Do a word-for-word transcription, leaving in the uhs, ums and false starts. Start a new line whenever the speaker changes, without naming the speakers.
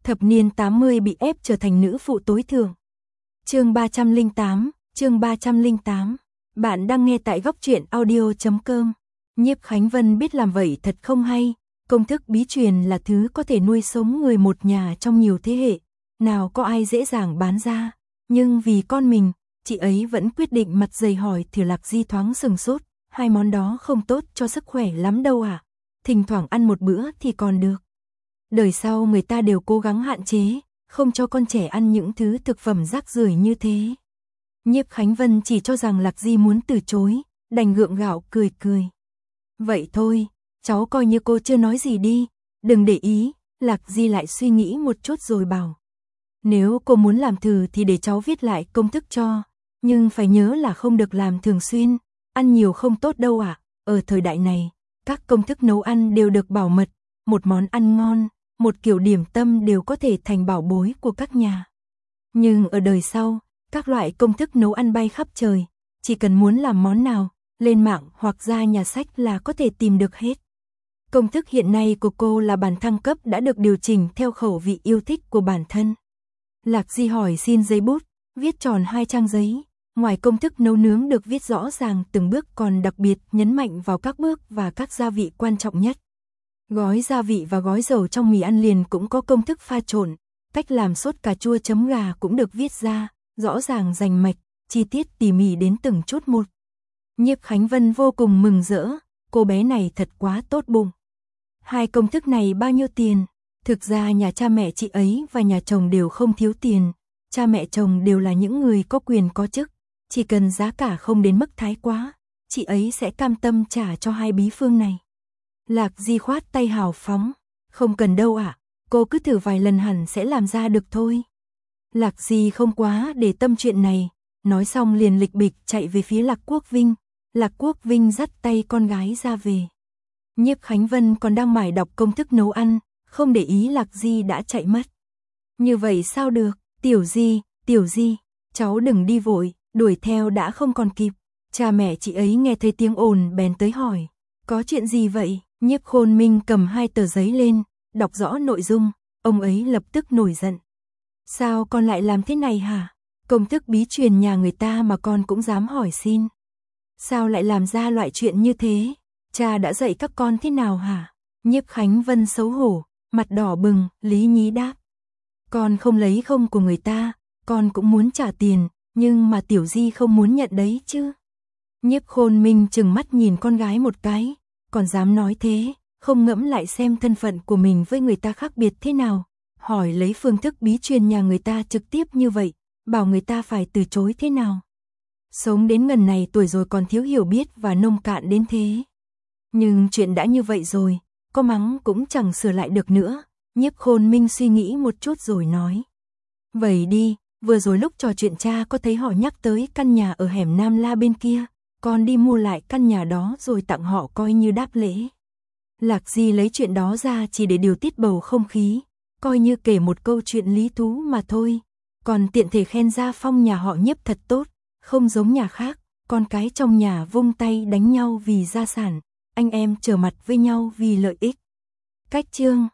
Thập niên tám mươi bị ép trở thành nữ phụ tối thượng. Chương ba trăm lẻ tám, chương ba trăm lẻ tám. Bạn đang nghe tại góc truyện audio chấm com. Nhiếp Khánh Vân biết làm vậy thật không hay, công thức bí truyền là thứ có thể nuôi sống người một nhà trong nhiều thế hệ, nào có ai dễ dàng bán ra, nhưng vì con mình, chị ấy vẫn quyết định mặt dày hỏi thử. Lạc Di thoáng sừng sốt, hai món đó không tốt cho sức khỏe lắm đâu à, thỉnh thoảng ăn một bữa thì còn được. Đời sau người ta đều cố gắng hạn chế, không cho con trẻ ăn những thứ thực phẩm rác rưởi như thế. Nhiếp Khánh Vân chỉ cho rằng Lạc Di muốn từ chối, đành gượng gạo cười cười. Vậy thôi, cháu coi như cô chưa nói gì đi, đừng để ý. Lạc Di lại suy nghĩ một chút rồi bảo. Nếu cô muốn làm thử thì để cháu viết lại công thức cho, nhưng phải nhớ là không được làm thường xuyên, ăn nhiều không tốt đâu ạ. Ở thời đại này, các công thức nấu ăn đều được bảo mật, một món ăn ngon, một kiểu điểm tâm đều có thể thành bảo bối của các nhà. Nhưng ở đời sau, các loại công thức nấu ăn bay khắp trời, chỉ cần muốn làm món nào, lên mạng hoặc ra nhà sách là có thể tìm được hết. Công thức hiện nay của cô là bản thăng cấp đã được điều chỉnh theo khẩu vị yêu thích của bản thân. Lạc Di hỏi xin giấy bút, viết tròn hai trang giấy. Ngoài công thức nấu nướng được viết rõ ràng từng bước còn đặc biệt nhấn mạnh vào các bước và các gia vị quan trọng nhất. Gói gia vị và gói dầu trong mì ăn liền cũng có công thức pha trộn, cách làm sốt cà chua chấm gà cũng được viết ra, rõ ràng rành mạch, chi tiết tỉ mỉ đến từng chút một. Nhiếp Khánh Vân vô cùng mừng rỡ, cô bé này thật quá tốt bụng. Hai công thức này bao nhiêu tiền? Thực ra nhà cha mẹ chị ấy và nhà chồng đều không thiếu tiền, cha mẹ chồng đều là những người có quyền có chức, chỉ cần giá cả không đến mức thái quá, chị ấy sẽ cam tâm trả cho hai bí phương này. Lạc Di khoát tay hào phóng, không cần đâu ạ, à, cô cứ thử vài lần hẳn sẽ làm ra được thôi. Lạc Di không quá để tâm chuyện này, nói xong liền lịch bịch chạy về phía Lạc Quốc Vinh. Lạc Quốc Vinh dắt tay con gái ra về. Nhiếp Khánh Vân còn đang mải đọc công thức nấu ăn, không để ý Lạc Di đã chạy mất. Như vậy sao được, Tiểu Di, Tiểu Di, cháu đừng đi vội, đuổi theo đã không còn kịp. Cha mẹ chị ấy nghe thấy tiếng ồn bèn tới hỏi, có chuyện gì vậy? Nhiếp Khôn Minh cầm hai tờ giấy lên, đọc rõ nội dung, ông ấy lập tức nổi giận. Sao con lại làm thế này hả? Công thức bí truyền nhà người ta mà con cũng dám hỏi xin. Sao lại làm ra loại chuyện như thế? Cha đã dạy các con thế nào hả? Nhiếp Khánh Vân xấu hổ, mặt đỏ bừng, lý nhí đáp. Con không lấy không của người ta, con cũng muốn trả tiền, nhưng mà Tiểu Di không muốn nhận đấy chứ. Nhiếp Khôn Minh trừng mắt nhìn con gái một cái, còn dám nói thế, không ngẫm lại xem thân phận của mình với người ta khác biệt thế nào. Hỏi lấy phương thức bí truyền nhà người ta trực tiếp như vậy, bảo người ta phải từ chối thế nào. Sống đến ngần này tuổi rồi còn thiếu hiểu biết và nông cạn đến thế. Nhưng chuyện đã như vậy rồi, có mắng cũng chẳng sửa lại được nữa. Nhiếp Khôn Minh suy nghĩ một chút rồi nói. Vậy đi, vừa rồi lúc trò chuyện cha có thấy họ nhắc tới căn nhà ở hẻm Nam La bên kia, con đi mua lại căn nhà đó rồi tặng họ coi như đáp lễ. Lạc Di lấy chuyện đó ra chỉ để điều tiết bầu không khí, coi như kể một câu chuyện lý thú mà thôi, còn tiện thể khen gia phong nhà họ Nhiếp thật tốt, không giống nhà khác, con cái trong nhà vung tay đánh nhau vì gia sản, anh em trở mặt với nhau vì lợi ích. Cách chương